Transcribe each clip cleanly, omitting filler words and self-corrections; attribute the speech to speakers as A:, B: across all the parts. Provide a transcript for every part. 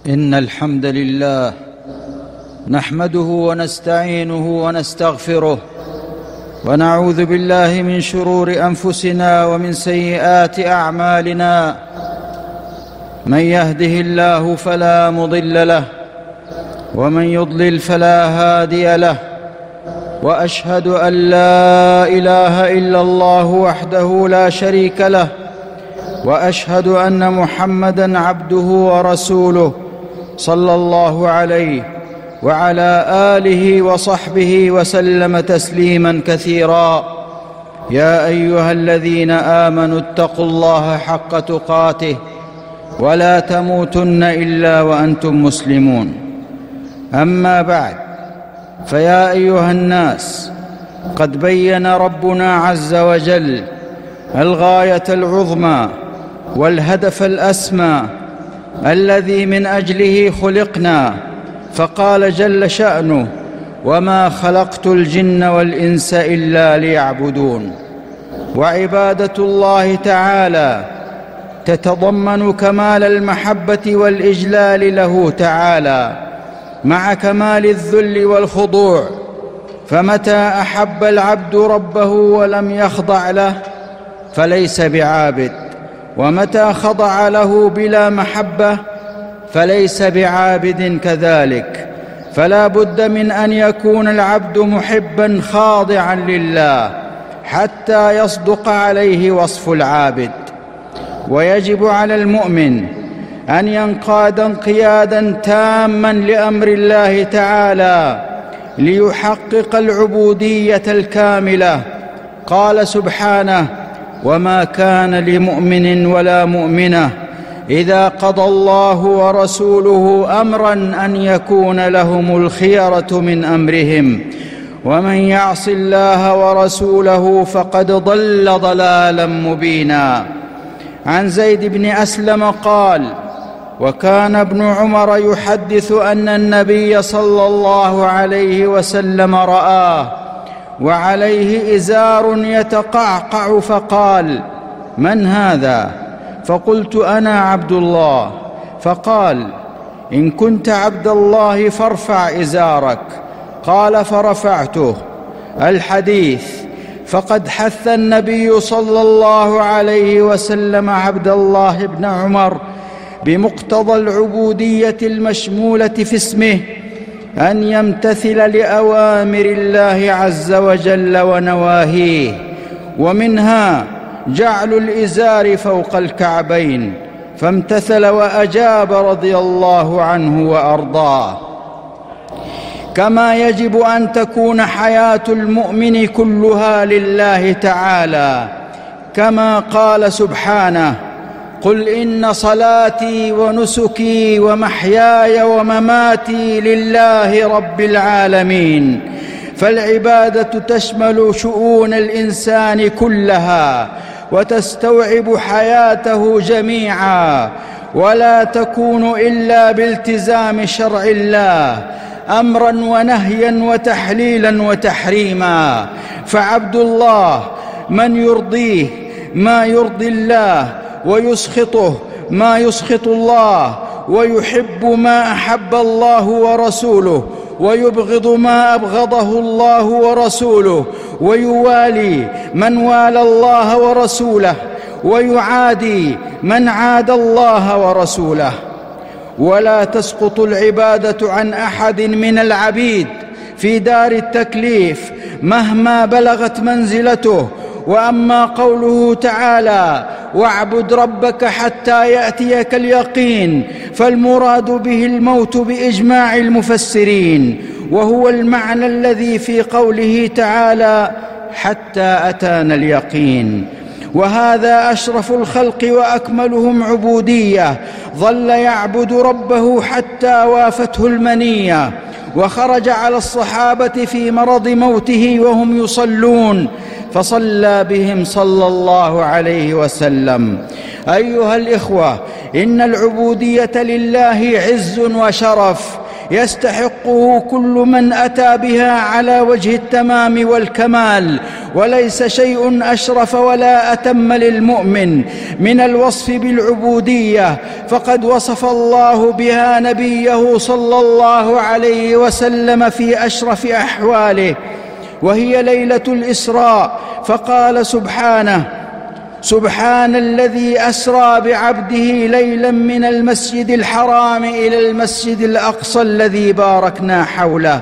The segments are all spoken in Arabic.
A: إن الحمد لله نحمده ونستعينه ونستغفره ونعوذ بالله من شرور أنفسنا ومن سيئات أعمالنا. من يهده الله فلا مضل له ومن يضلل فلا هادي له، وأشهد أن لا إله إلا الله وحده لا شريك له، وأشهد أن محمدًا عبده ورسوله صلى الله عليه وعلى آله وصحبه وسلم تسليماً كثيراً. يا أيها الذين آمنوا اتقوا الله حق تقاته ولا تموتن إلا وأنتم مسلمون. أما بعد، فيا أيها الناس، قد بين ربنا عز وجل الغاية العظمى والهدف الأسمى الذي من أجله خلقنا، فقال جل شأنه: وما خلقت الجن والإنس إلا ليعبدون. وعبادة الله تعالى تتضمن كمال المحبة والإجلال له تعالى مع كمال الذل والخضوع، فمتى أحب العبد ربه ولم يخضع له فليس بعابد، ومتى خضع له بلا محبة فليس بعابد كذلك. فلا بد من أن يكون العبد محبا خاضعا لله حتى يصدق عليه وصف العابد. ويجب على المؤمن أن ينقاد انقيادا تاما لأمر الله تعالى ليحقق العبودية الكاملة. قال سبحانه: وما كان لمؤمن ولا مؤمنة إذا قضى الله ورسوله أمرا أن يكون لهم الخيرة من أمرهم ومن يعص الله ورسوله فقد ضل ضلالا مبينا. عن زيد بن أسلم قال: وكان ابن عمر يحدث أن النبي صلى الله عليه وسلم رآه وعليه إزار يتقعقع، فقال: من هذا؟ فقلت: أنا عبد الله. فقال: إن كنت عبد الله فارفع إزارك. قال: فرفعته. الحديث. فقد حث النبي صلى الله عليه وسلم عبد الله بن عمر بمقتضى العبودية المشمولة في اسمه أن يمتثل لأوامر الله عز وجل ونواهيه، ومنها جعل الإزار فوق الكعبين، فامتثل وأجاب رضي الله عنه وأرضاه. كما يجب أن تكون حياة المؤمن كلها لله تعالى، كما قال سبحانه: قل إن صلاتي ونسكي ومحياي ومماتي لله رب العالمين. فالعبادة تشمل شؤون الإنسان كلها وتستوعب حياته جميعا، ولا تكون إلا بالتزام شرع الله أمرا ونهيا وتحليلا وتحريما. فعبد الله من يرضيه ما يرضي الله، ويسخطه ما يسخط الله، ويحب ما أحب الله ورسوله، ويبغض ما أبغضه الله ورسوله، ويوالي من والى الله ورسوله، ويعادي من عادى الله ورسوله. ولا تسقط العبادة عن أحد من العبيد في دار التكليف مهما بلغت منزلته. وأما قوله تعالى: واعبد ربك حتى يأتيك اليقين، فالمراد به الموت بإجماع المفسرين، وهو المعنى الذي في قوله تعالى: حتى أتانا اليقين. وهذا أشرف الخلق وأكملهم عبودية، ظل يعبد ربه حتى وافته المنية، وخرج على الصحابة في مرض موته وهم يصلون فصلى بهم صلى الله عليه وسلم. أيها الإخوة، إن العبودية لله عز وشرف يستحقه كل من أتى بها على وجه التمام والكمال، وليس شيء أشرف ولا أتم للمؤمن من الوصف بالعبودية، فقد وصف الله بها نبيه صلى الله عليه وسلم في أشرف أحواله، وهي ليلة الإسراء، فقال سبحانه: سبحان الذي أسرى بعبده ليلا من المسجد الحرام إلى المسجد الأقصى الذي باركنا حوله.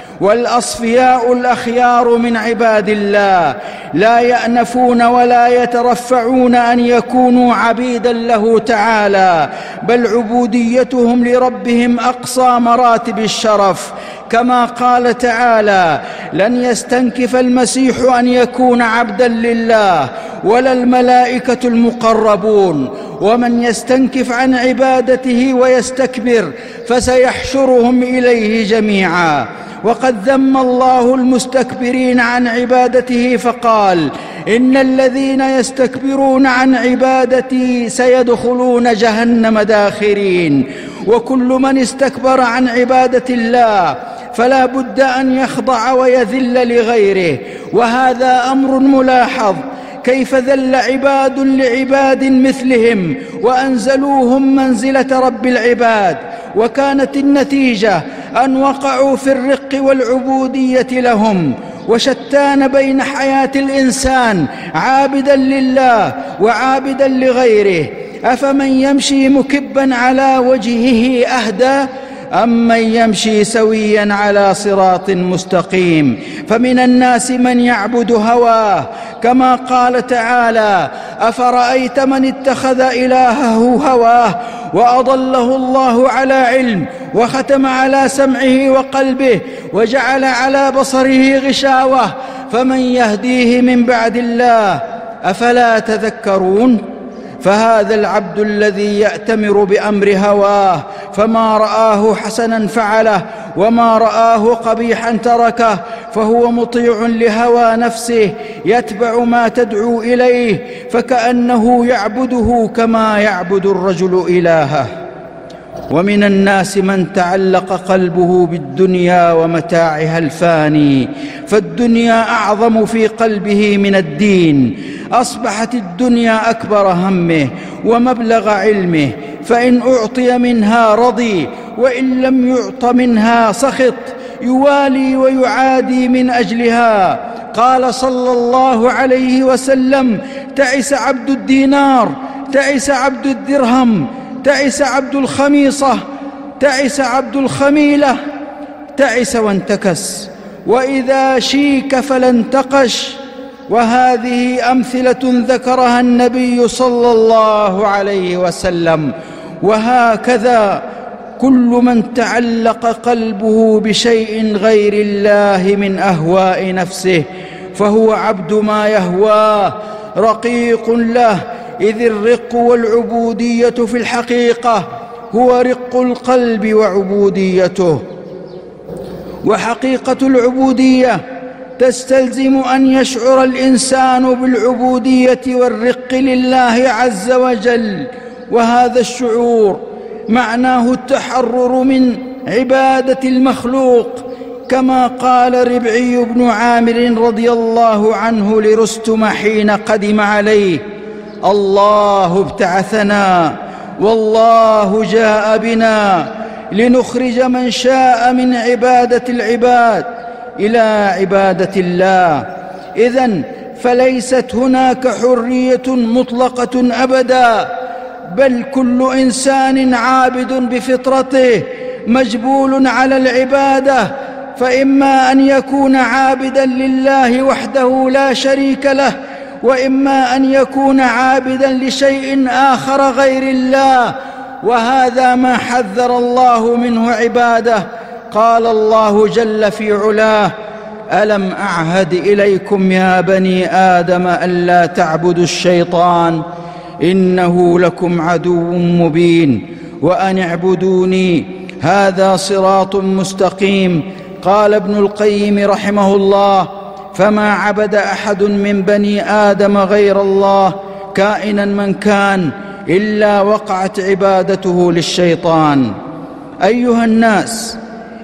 A: والأصفياء الأخيار من عباد الله لا يأنفون ولا يترفعون أن يكونوا عبيدا له تعالى، بل عبوديتهم لربهم أقصى مراتب الشرف، كما قال تعالى: لن يستنكف المسيح أن يكون عبدا لله ولا الملائكة المقربون، ومن يستنكف عن عبادته ويستكبر فسيحشرهم إليه جميعا. وقد ذم الله المستكبرين عن عبادته فقال: إن الذين يستكبرون عن عبادتي سيدخلون جهنم داخرين. وكل من استكبر عن عبادة الله فلا بد أن يخضع ويذل لغيره، وهذا أمر ملاحظ، كيف ذل عباد لعباد مثلهم وأنزلوهم منزلة رب العباد، وكانت النتيجة أن وقعوا في الرق والعبودية لهم. وشتان بين حياة الإنسان عابدا لله وعابدا لغيره. أفمن يمشي مكبا على وجهه أهدى أم من يمشي سويا على صراط مستقيم؟ فمن الناس من يعبد هواه، كما قال تعالى: أفرأيت من اتخذ إلهه هواه وأضله الله على علم وختم على سمعه وقلبه وجعل على بصره غشاوة، فمن يهديه من بعد الله؟ أفلا تذكرون؟ فهذا العبد الذي يأتمر بأمر هواه، فما رآه حسنا فعله وما رآه قبيحا تركه، فهو مطيع لهوى نفسه يتبع ما تدعو إليه، فكأنه يعبده كما يعبد الرجل إلهه. ومن الناس من تعلق قلبه بالدنيا ومتاعها الفاني، فالدنيا أعظم في قلبه من الدين. أصبحت الدنيا أكبر همه ومبلغ علمه، فإن أعطي منها رضي، وإن لم يعط منها سخط، يوالي ويعادي من أجلها. قال صلى الله عليه وسلم: تعس عبد الدينار، تعس عبد الدرهم، تعس عبد الخميصة، تعس عبد الخميلة، تعس وانتكس، وإذا شيك فلا انتقش. وهذه أمثلة ذكرها النبي صلى الله عليه وسلم. وهكذا كل من تعلق قلبه بشيء غير الله من أهواء نفسه فهو عبد ما يهواه، رقيق له، إذ الرق والعبودية في الحقيقة هو رق القلب وعبوديته. وحقيقة العبودية تستلزم أن يشعر الإنسان بالعبودية والرق لله عز وجل، وهذا الشعور معناه التحرر من عبادة المخلوق، كما قال ربعي بن عامر رضي الله عنه لرستم حين قدم عليه: الله ابتعثنا والله جاء بنا لنخرج من شاء من عبادة العباد إلى عبادة الله. إذن فليست هناك حرية مطلقة أبدا، بل كل إنسان عابد بفطرته مجبول على العبادة، فإما أن يكون عابدا لله وحده لا شريك له، وإما أن يكون عابدا لشيء آخر غير الله، وهذا ما حذر الله منه عباده. قال الله جل في علاه: ألم أعهد إليكم يا بني آدم ألا تعبدوا الشيطان إنه لكم عدو مبين وأن اعبدوني هذا صراط مستقيم. قال ابن القيم رحمه الله: فما عبد أحد من بني آدم غير الله كائنا من كان إلا وقعت عبادته للشيطان. أيها الناس،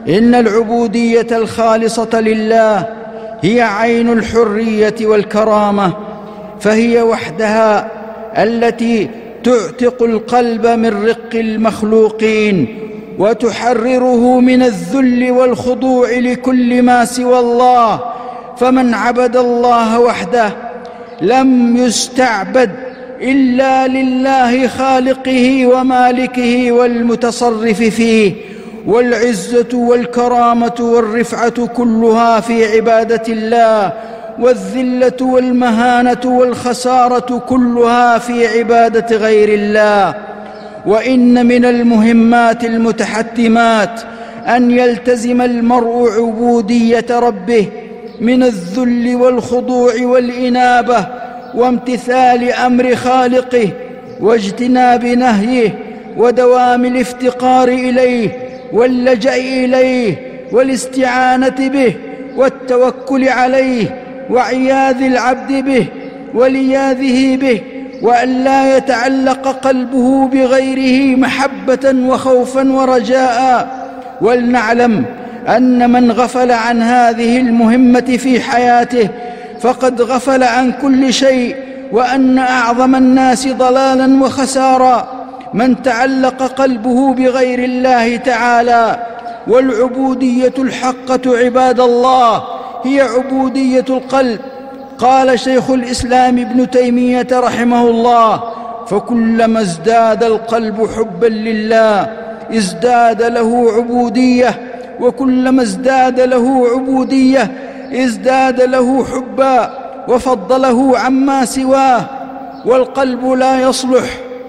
A: إن العبودية الخالصة لله هي عين الحرية والكرامة، فهي وحدها التي تعتق القلب من رق المخلوقين وتحرره من الذل والخضوع لكل ما سوى الله. فمن عبد الله وحده لم يستعبد إلا لله خالقه ومالكه والمتصرف فيه، والعزة والكرامة والرفعة كلها في عبادة الله، والذلة والمهانة والخسارة كلها في عبادة غير الله. وإن من المهمات المتحتمات أن يلتزم المرء عبودية ربه من الذل والخضوع والإنابة وامتثال أمر خالقه واجتناب نهيه ودوام الافتقار إليه واللجأ إليه والاستعانة به والتوكل عليه وعياذ العبد به ولياذه به، وأن لا يتعلق قلبه بغيره محبة وخوفا ورجاء. ولنعلم أن من غفل عن هذه المهمة في حياته فقد غفل عن كل شيء، وأن أعظم الناس ضلالا وخسارا من تعلق قلبه بغير الله تعالى. والعبودية الحقة عباد الله هي عبودية القلب. قال شيخ الإسلام ابن تيمية رحمه الله: فكلما ازداد القلب حبا لله ازداد له عبودية، وكلما ازداد له عبودية ازداد له حبا وفضله عما سواه. والقلب لا يصلح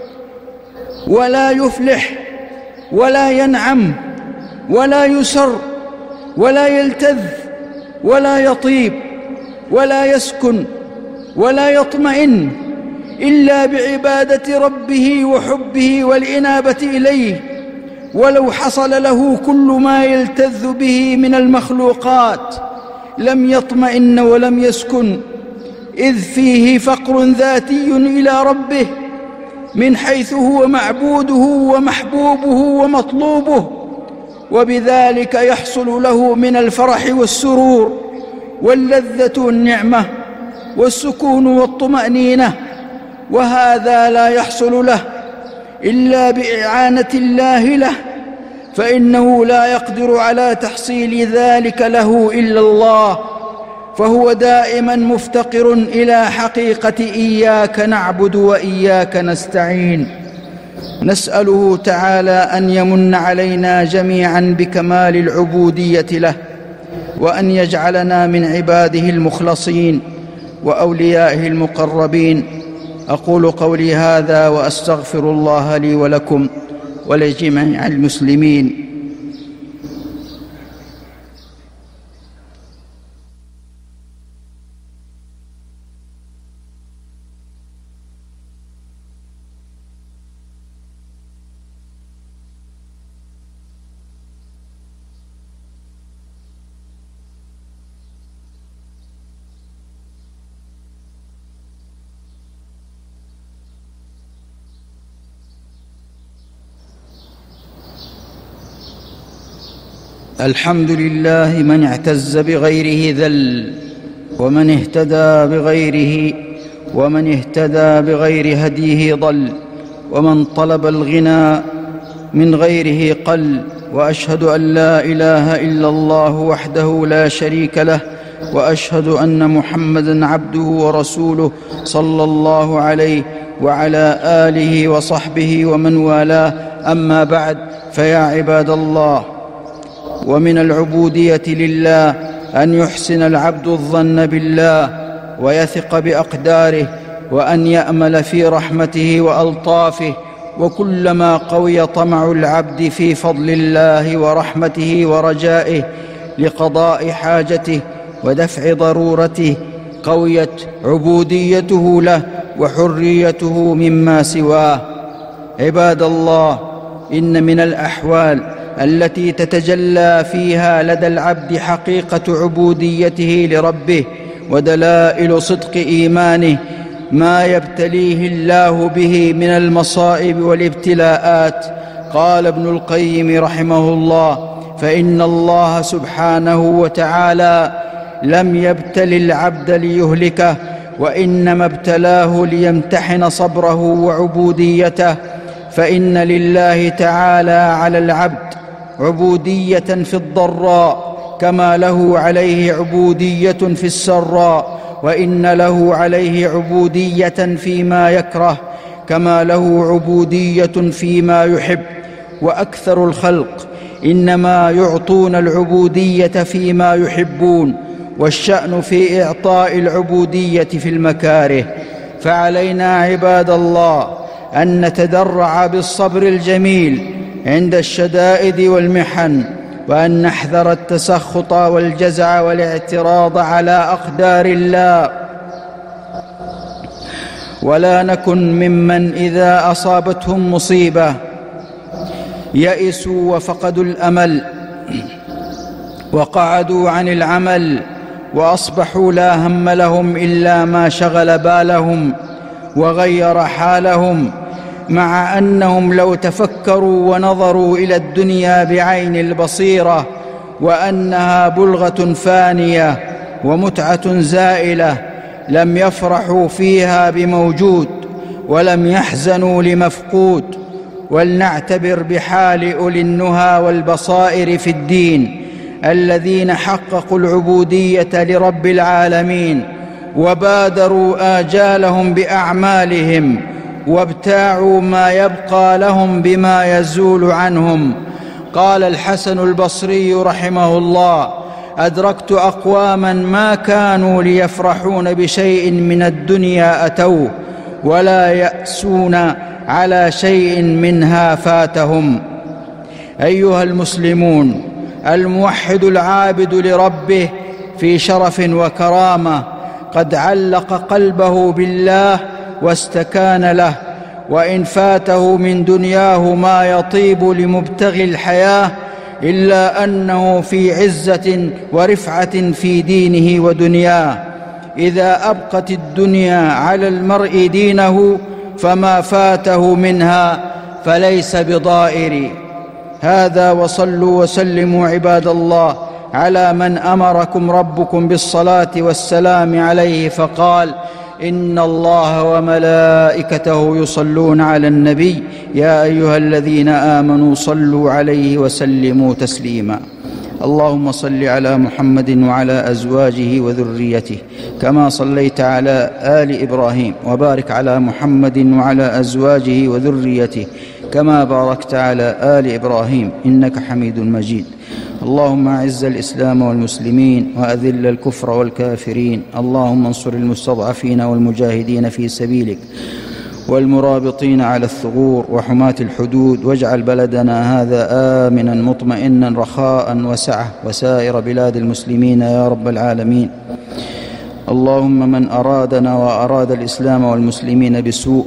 A: ولا يفلح ولا ينعم ولا يسر ولا يلتذ ولا يطيب ولا يسكن ولا يطمئن إلا بعبادة ربه وحبه والإنابة إليه. ولو حصل له كل ما يلتذ به من المخلوقات لم يطمئن ولم يسكن، إذ فيه فقر ذاتي إلى ربه من حيث هو معبوده ومحبوبه ومطلوبه، وبذلك يحصل له من الفرح والسرور واللذة والنعمة والسكون والطمأنينة. وهذا لا يحصل له إلا بإعانة الله له، فإنه لا يقدر على تحصيل ذلك له إلا الله، فهو دائما مفتقر إلى حقيقة إياك نعبد وإياك نستعين. نسأله تعالى أن يمن علينا جميعا بكمال العبودية له، وأن يجعلنا من عباده المخلصين وأوليائه المقربين. أقول قولي هذا وأستغفر الله لي ولكم ولجميع المسلمين. الحمد لله من اعتز بغيره ذل، ومن اهتدى بغير هديه ضل، ومن طلب الغنى من غيره قل. وأشهد أن لا إله إلا الله وحده لا شريك له، وأشهد أن محمدًا عبده ورسوله صلى الله عليه وعلى آله وصحبه ومن والاه. أما بعد، فيا عباد الله، ومن العبودية لله أن يحسن العبد الظن بالله ويثق بأقداره، وأن يأمل في رحمته وألطافه. وكلما قوي طمع العبد في فضل الله ورحمته ورجائه لقضاء حاجته ودفع ضرورته، قويت عبوديته له وحريته مما سواه. عباد الله، إن من الأحوال التي تتجلى فيها لدى العبد حقيقة عبوديته لربه ودلائل صدق إيمانه ما يبتليه الله به من المصائب والابتلاءات. قال ابن القيم رحمه الله: فإن الله سبحانه وتعالى لم يبتل العبد ليهلكه، وإنما ابتلاه ليمتحن صبره وعبوديته. فإن لله تعالى على العبد عبودية في الضراء كما له عليه عبودية في السراء، وإن له عليه عبودية فيما يكره كما له عبودية فيما يحب. وأكثر الخلق إنما يعطون العبودية فيما يحبون، والشأن في إعطاء العبودية في المكاره. فعلينا عباد الله أن نتدرع بالصبر الجميل عند الشدائد والمحن، وأن نحذر التسخط والجزع والاعتراض على أقدار الله، ولا نكن ممن إذا أصابتهم مصيبة يئسوا وفقدوا الأمل وقعدوا عن العمل، وأصبحوا لا هم لهم إلا ما شغل بالهم وغير حالهم، مع أنهم لو تفكروا ونظروا إلى الدنيا بعين البصيرة وأنها بلغة فانية ومتعة زائلة لم يفرحوا فيها بموجود ولم يحزنوا لمفقود. ولنعتبر بحال أولي النهى والبصائر في الدين الذين حققوا العبودية لرب العالمين وبادروا آجالهم بأعمالهم، وابتاعوا ما يبقى لهم بما يزول عنهم. قال الحسن البصري رحمه الله: أدركت أقواما ما كانوا ليفرحون بشيء من الدنيا أتوه، ولا يأسون على شيء منها فاتهم. أيها المسلمون، الموحد العابد لربه في شرف وكرامة قد علق قلبه بالله واستكان له، وإن فاته من دنياه ما يطيب لمبتغي الحياة إلا أنه في عزة ورفعة في دينه ودنياه. إذا أبقت الدنيا على المرء دينه فما فاته منها فليس بضائر. هذا، وصلوا وسلموا عباد الله على من أمركم ربكم بالصلاة والسلام عليه فقال: إن الله وملائكته يصلون على النبي يا أيها الذين آمنوا صلوا عليه وسلموا تسليما. اللهم صل على محمد وعلى أزواجه وذريته كما صليت على آل إبراهيم، وبارك على محمد وعلى أزواجه وذريته كما باركت على آل إبراهيم إنك حميد مجيد. اللهم أعز الإسلام والمسلمين وأذل الكفر والكافرين. اللهم انصر المستضعفين والمجاهدين في سبيلك والمرابطين على الثغور وحماة الحدود، واجعل بلدنا هذا آمنا مطمئنا رخاء وسعة، وسائر بلاد المسلمين يا رب العالمين. اللهم من أرادنا وأراد الإسلام والمسلمين بسوء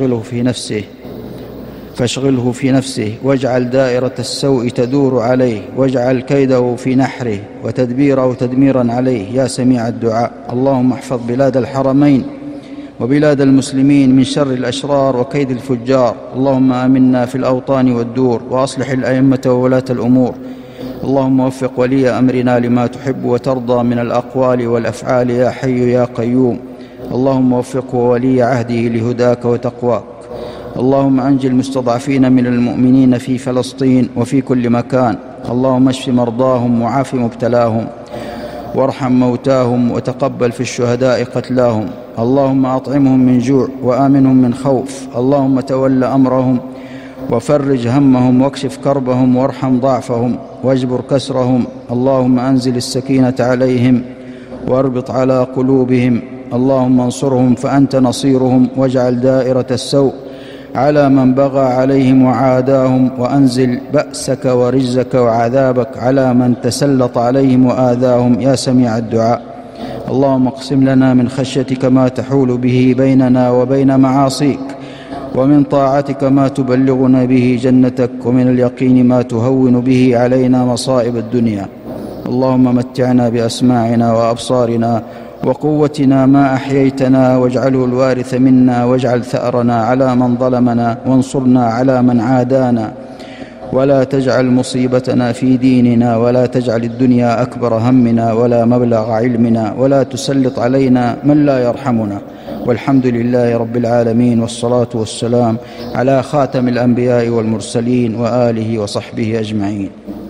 A: فاشغله في نفسه، واجعل دائرة السوء تدور عليه، واجعل كيده في نحره وتدبيره تدميرا عليه يا سميع الدعاء. اللهم احفظ بلاد الحرمين وبلاد المسلمين من شر الأشرار وكيد الفجار. اللهم آمنا في الأوطان والدور، وأصلح الأئمة وولاة الأمور. اللهم وفق ولي أمرنا لما تحب وترضى من الأقوال والأفعال يا حي يا قيوم. اللهم وفقه ولي عهده لهداك وتقواك. اللهم أنجِ المستضعفين من المؤمنين في فلسطين وفي كل مكان. اللهم اشف مرضاهم وعاف مبتلاهم، وارحم موتاهم، وتقبل في الشهداء قتلاهم. اللهم أطعمهم من جوع وآمنهم من خوف. اللهم تول أمرهم وفرج همهم، واكشف كربهم، وارحم ضعفهم، واجبر كسرهم. اللهم أنزل السكينة عليهم واربط على قلوبهم. اللهم انصرهم فأنت نصيرهم، واجعل دائرة السوء على من بغى عليهم وعاداهم، وأنزل بأسك ورجزك وعذابك على من تسلط عليهم وآذاهم يا سميع الدعاء. اللهم اقسم لنا من خشيتك ما تحول به بيننا وبين معاصيك، ومن طاعتك ما تبلغنا به جنتك، ومن اليقين ما تهون به علينا مصائب الدنيا. اللهم متعنا بأسماعنا وأبصارنا وقوتنا ما أحييتنا، واجعله الوارث منا، واجعل ثأرنا على من ظلمنا، وانصرنا على من عادانا، ولا تجعل مصيبتنا في ديننا، ولا تجعل الدنيا أكبر همنا ولا مبلغ علمنا، ولا تسلط علينا من لا يرحمنا. والحمد لله رب العالمين، والصلاة والسلام على خاتم الأنبياء والمرسلين وآله وصحبه أجمعين.